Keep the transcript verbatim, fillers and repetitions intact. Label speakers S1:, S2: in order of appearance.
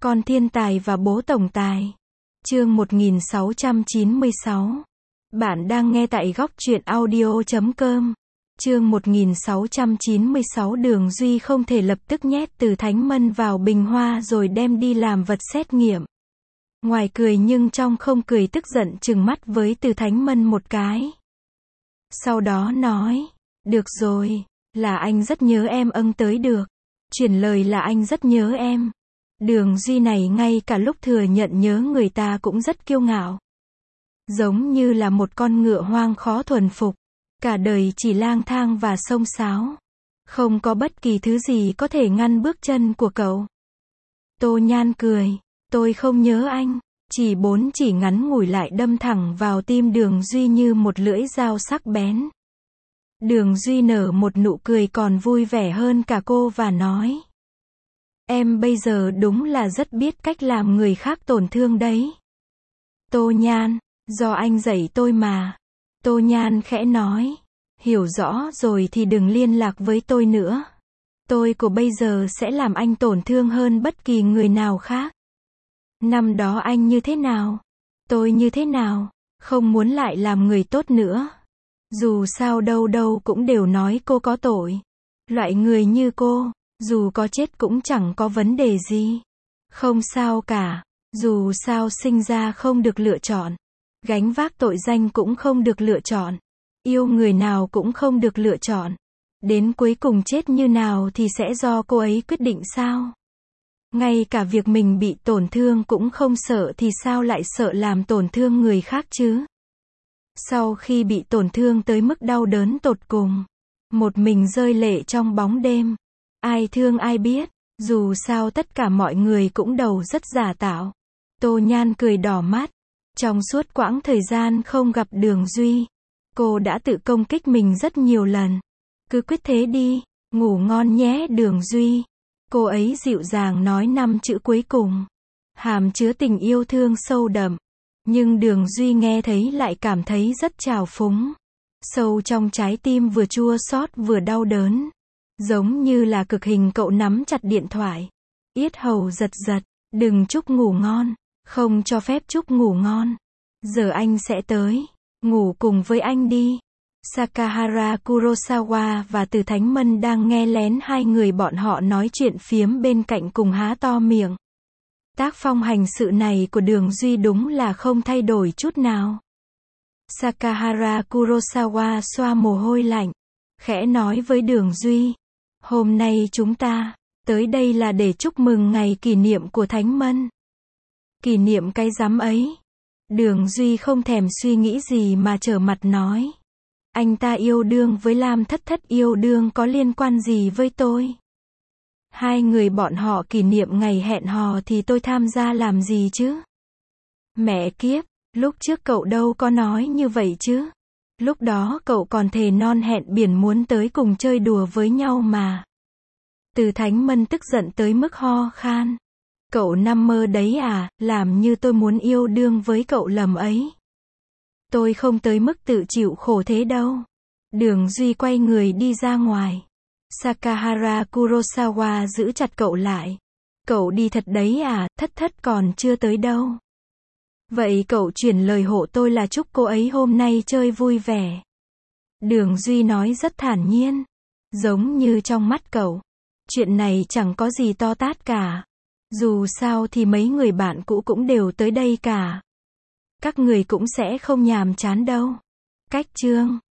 S1: Con thiên tài và bố tổng tài. Chương một nghìn sáu trăm chín mươi sáu. Bạn đang nghe tại góc truyện audio chấm com. Chương một nghìn sáu trăm chín mươi sáu. Đường Duy không thể lập tức nhét Từ Thánh Mân vào bình hoa rồi đem đi làm vật xét nghiệm. Ngoài cười nhưng trong không cười, tức giận trừng mắt với Từ Thánh Mân một cái. Sau đó nói, được rồi, là anh rất nhớ em. Âng tới được. Chuyển lời là anh rất nhớ em. Đường Duy này ngay cả lúc thừa nhận nhớ người ta cũng rất kiêu ngạo. Giống như là một con ngựa hoang khó thuần phục. Cả đời chỉ lang thang và xông xáo. Không có bất kỳ thứ gì có thể ngăn bước chân của cậu. Tô Nhan cười, tôi không nhớ anh. Chỉ bốn chỉ ngắn ngủi lại đâm thẳng vào tim Đường Duy như một lưỡi dao sắc bén. Đường Duy nở một nụ cười còn vui vẻ hơn cả cô và nói. Em bây giờ đúng là rất biết cách làm người khác tổn thương đấy. Tô Nhan, do anh dạy tôi mà. Tô Nhan khẽ nói. Hiểu rõ rồi thì đừng liên lạc với tôi nữa. Tôi của bây giờ sẽ làm anh tổn thương hơn bất kỳ người nào khác. Năm đó anh như thế nào? Tôi như thế nào? Không muốn lại làm người tốt nữa. Dù sao đâu đâu cũng đều nói cô có tội. Loại người như cô, dù có chết cũng chẳng có vấn đề gì. Không sao cả. Dù sao sinh ra không được lựa chọn. Gánh vác tội danh cũng không được lựa chọn. Yêu người nào cũng không được lựa chọn. Đến cuối cùng chết như nào thì sẽ do cô ấy quyết định sao? Ngay cả việc mình bị tổn thương cũng không sợ thì sao lại sợ làm tổn thương người khác chứ? Sau khi bị tổn thương tới mức đau đớn tột cùng, một mình rơi lệ trong bóng đêm, ai thương ai biết, dù sao tất cả mọi người cũng đầu rất giả tạo. Tô Nhan cười đỏ mắt. Trong suốt quãng thời gian không gặp Đường Duy, cô đã tự công kích mình rất nhiều lần. Cứ quyết thế đi, ngủ ngon nhé Đường Duy. Cô ấy dịu dàng nói năm chữ cuối cùng, hàm chứa tình yêu thương sâu đậm. Nhưng Đường Duy nghe thấy lại cảm thấy rất trào phúng. Sâu trong trái tim vừa chua xót vừa đau đớn. Giống như là cực hình cậu nắm chặt điện thoại. Yết hầu giật giật, đừng chúc ngủ ngon, không cho phép chúc ngủ ngon. Giờ anh sẽ tới, ngủ cùng với anh đi. Sakahara Kurosawa và Từ Thánh Mân đang nghe lén hai người bọn họ nói chuyện phiếm bên cạnh cùng há to miệng. Tác phong hành sự này của Đường Duy đúng là không thay đổi chút nào. Sakahara Kurosawa xoa mồ hôi lạnh, khẽ nói với Đường Duy. Hôm nay chúng ta tới đây là để chúc mừng ngày kỷ niệm của Thánh Mân. Kỷ niệm cái rắm ấy. Đường Duy không thèm suy nghĩ gì mà trở mặt nói. Anh ta yêu đương với Lam Thất Thất, yêu đương có liên quan gì với tôi? Hai người bọn họ kỷ niệm ngày hẹn hò thì tôi tham gia làm gì chứ? Mẹ kiếp, lúc trước cậu đâu có nói như vậy chứ? Lúc đó cậu còn thề non hẹn biển muốn tới cùng chơi đùa với nhau mà. Từ Thánh Mân tức giận tới mức ho khan. Cậu nằm mơ đấy à, làm như tôi muốn yêu đương với cậu lầm ấy. Tôi không tới mức tự chịu khổ thế đâu. Đường Duy quay người đi ra ngoài. Sakahara Kurosawa giữ chặt cậu lại. Cậu đi thật đấy à, Thất Thất còn chưa tới đâu. Vậy cậu chuyển lời hộ tôi là chúc cô ấy hôm nay chơi vui vẻ. Đường Duy nói rất thản nhiên. Giống như trong mắt cậu, chuyện này chẳng có gì to tát cả. Dù sao thì mấy người bạn cũ cũng đều tới đây cả. Các người cũng sẽ không nhàm chán đâu. Cách chương